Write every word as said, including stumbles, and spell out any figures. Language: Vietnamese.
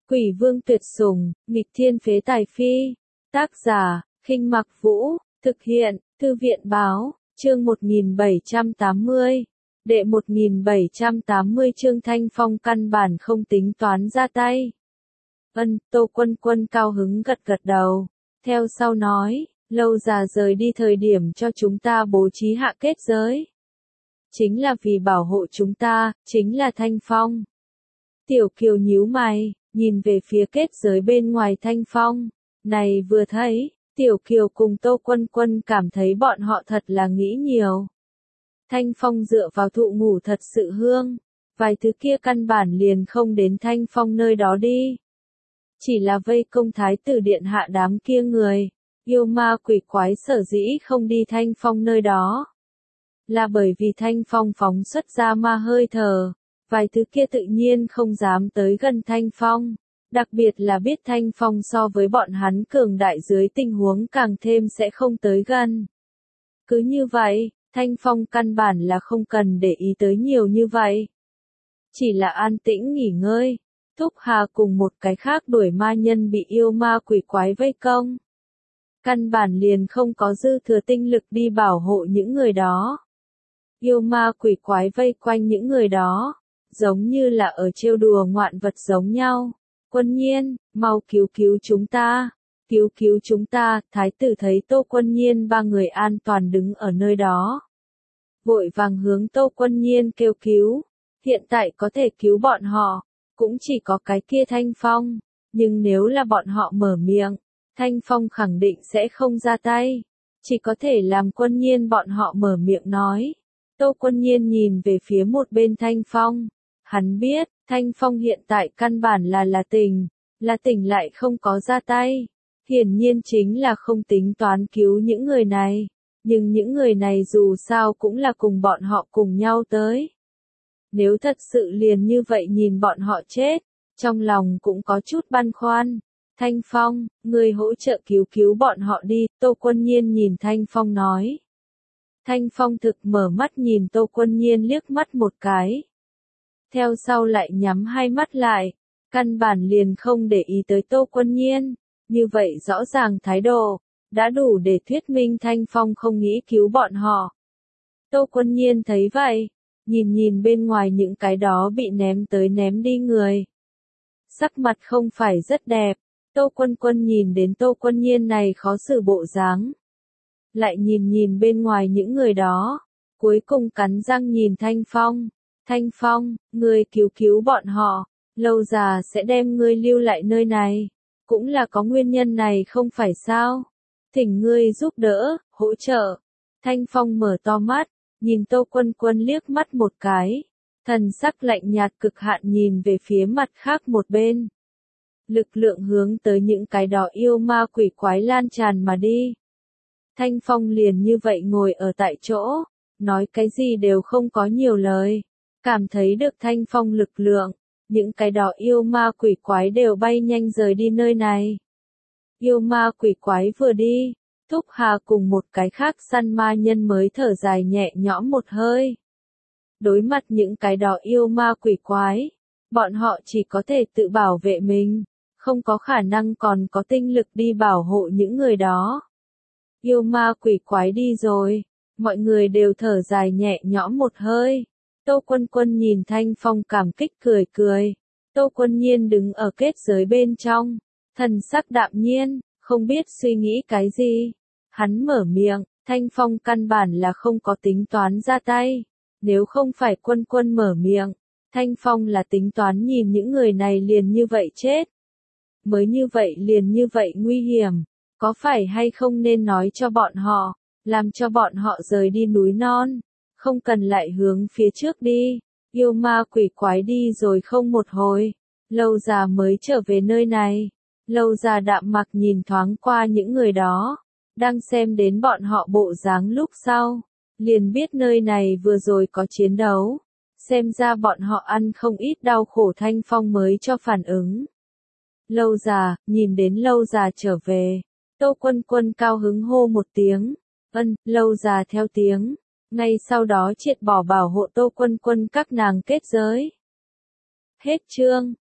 Quỷ vương tuyệt sủng, nghịch thiên phế tài phi. Tác giả, Khinh Mặc Vũ, thực hiện, Thư viện báo, chương một nghìn bảy trăm tám mươi. Đệ một nghìn bảy trăm tám mươi chương Thanh Phong căn bản không tính toán ra tay. Ân, Tô Quân Quân cao hứng gật gật đầu. Theo sau nói, Lâu già rời đi thời điểm cho chúng ta bố trí hạ kết giới. Chính là vì bảo hộ chúng ta, chính là Thanh Phong. Tiểu Kiều nhíu mày, nhìn về phía kết giới bên ngoài Thanh Phong. Này vừa thấy, Tiểu Kiều cùng Tô Quân Quân cảm thấy bọn họ thật là nghĩ nhiều. Thanh Phong dựa vào thụ ngủ thật sự hương. Vài thứ kia căn bản liền không đến Thanh Phong nơi đó đi. Chỉ là vây công thái tử điện hạ đám kia người. Yêu ma quỷ quái sở dĩ không đi Thanh Phong nơi đó. Là bởi vì Thanh Phong phóng xuất ra ma hơi thở. Vài thứ kia tự nhiên không dám tới gần Thanh Phong. Đặc biệt là biết Thanh Phong so với bọn hắn cường đại dưới tình huống càng thêm sẽ không tới gần. Cứ như vậy, Thanh Phong căn bản là không cần để ý tới nhiều như vậy. Chỉ là an tĩnh nghỉ ngơi. Thúc Hà cùng một cái khác đuổi ma nhân bị yêu ma quỷ quái vây công. Căn bản liền không có dư thừa tinh lực đi bảo hộ những người đó. Yêu ma quỷ quái vây quanh những người đó, giống như là ở trêu đùa ngoạn vật giống nhau. Quân Nhiên, mau cứu cứu chúng ta, cứu cứu chúng ta. Thái tử thấy Tô Quân Nhiên ba người an toàn đứng ở nơi đó. Vội vàng hướng Tô Quân Nhiên kêu cứu, hiện tại có thể cứu bọn họ, cũng chỉ có cái kia Thanh Phong, nhưng nếu là bọn họ mở miệng, Thanh Phong khẳng định sẽ không ra tay, chỉ có thể làm Quân Nhiên bọn họ mở miệng nói. Tô Quân Nhiên nhìn về phía một bên Thanh Phong, hắn biết, Thanh Phong hiện tại căn bản là là tình, là tình lại không có ra tay, hiển nhiên chính là không tính toán cứu những người này, nhưng những người này dù sao cũng là cùng bọn họ cùng nhau tới. Nếu thật sự liền như vậy nhìn bọn họ chết, trong lòng cũng có chút băn khoăn. Thanh Phong, người hỗ trợ cứu cứu bọn họ đi, Tô Quân Nhiên nhìn Thanh Phong nói. Thanh Phong thực mở mắt nhìn Tô Quân Nhiên liếc mắt một cái. Theo sau lại nhắm hai mắt lại, căn bản liền không để ý tới Tô Quân Nhiên, như vậy rõ ràng thái độ, đã đủ để thuyết minh Thanh Phong không nghĩ cứu bọn họ. Tô Quân Nhiên thấy vậy, nhìn nhìn bên ngoài những cái đó bị ném tới ném đi người. Sắc mặt không phải rất đẹp, Tô Quân Quân nhìn đến Tô Quân Nhiên này khó xử bộ dáng. Lại nhìn nhìn bên ngoài những người đó, cuối cùng cắn răng nhìn Thanh Phong. Thanh Phong, ngươi cứu cứu bọn họ, Lâu già sẽ đem ngươi lưu lại nơi này. Cũng là có nguyên nhân này không phải sao? Thỉnh ngươi giúp đỡ, hỗ trợ. Thanh Phong mở to mắt, nhìn Tô Quân Quân liếc mắt một cái. Thần sắc lạnh nhạt cực hạn nhìn về phía mặt khác một bên. Lực lượng hướng tới những cái đó yêu ma quỷ quái lan tràn mà đi. Thanh Phong liền như vậy ngồi ở tại chỗ, nói cái gì đều không có nhiều lời. Cảm thấy được Thanh Phong lực lượng, những cái đó yêu ma quỷ quái đều bay nhanh rời đi nơi này. Yêu ma quỷ quái vừa đi, Thúc Hà cùng một cái khác săn ma nhân mới thở dài nhẹ nhõm một hơi. Đối mặt những cái đó yêu ma quỷ quái, bọn họ chỉ có thể tự bảo vệ mình, không có khả năng còn có tinh lực đi bảo hộ những người đó. Yêu ma quỷ quái đi rồi, mọi người đều thở dài nhẹ nhõm một hơi. Tô Quân Quân nhìn Thanh Phong cảm kích cười cười. Tô Quân Nhiên đứng ở kết giới bên trong, thần sắc đạm nhiên, không biết suy nghĩ cái gì. Hắn mở miệng, Thanh Phong căn bản là không có tính toán ra tay. Nếu không phải Quân Quân mở miệng, Thanh Phong là tính toán nhìn những người này liền như vậy chết. Mới như vậy liền như vậy nguy hiểm, có phải hay không nên nói cho bọn họ, làm cho bọn họ rời đi núi non. Không cần lại hướng phía trước đi, yêu ma quỷ quái đi rồi không một hồi, Lâu già mới trở về nơi này. Lâu già đạm mặc nhìn thoáng qua những người đó, đang xem đến bọn họ bộ dáng lúc sau, liền biết nơi này vừa rồi có chiến đấu, xem ra bọn họ ăn không ít đau khổ. Thanh Phong mới cho phản ứng. Lâu già, nhìn đến Lâu già trở về, Tô Quân Quân cao hứng hô một tiếng, ân, Lâu già theo tiếng. Ngay sau đó triệt bỏ bảo hộ Tô Quân Quân các nàng kết giới. Hết chương.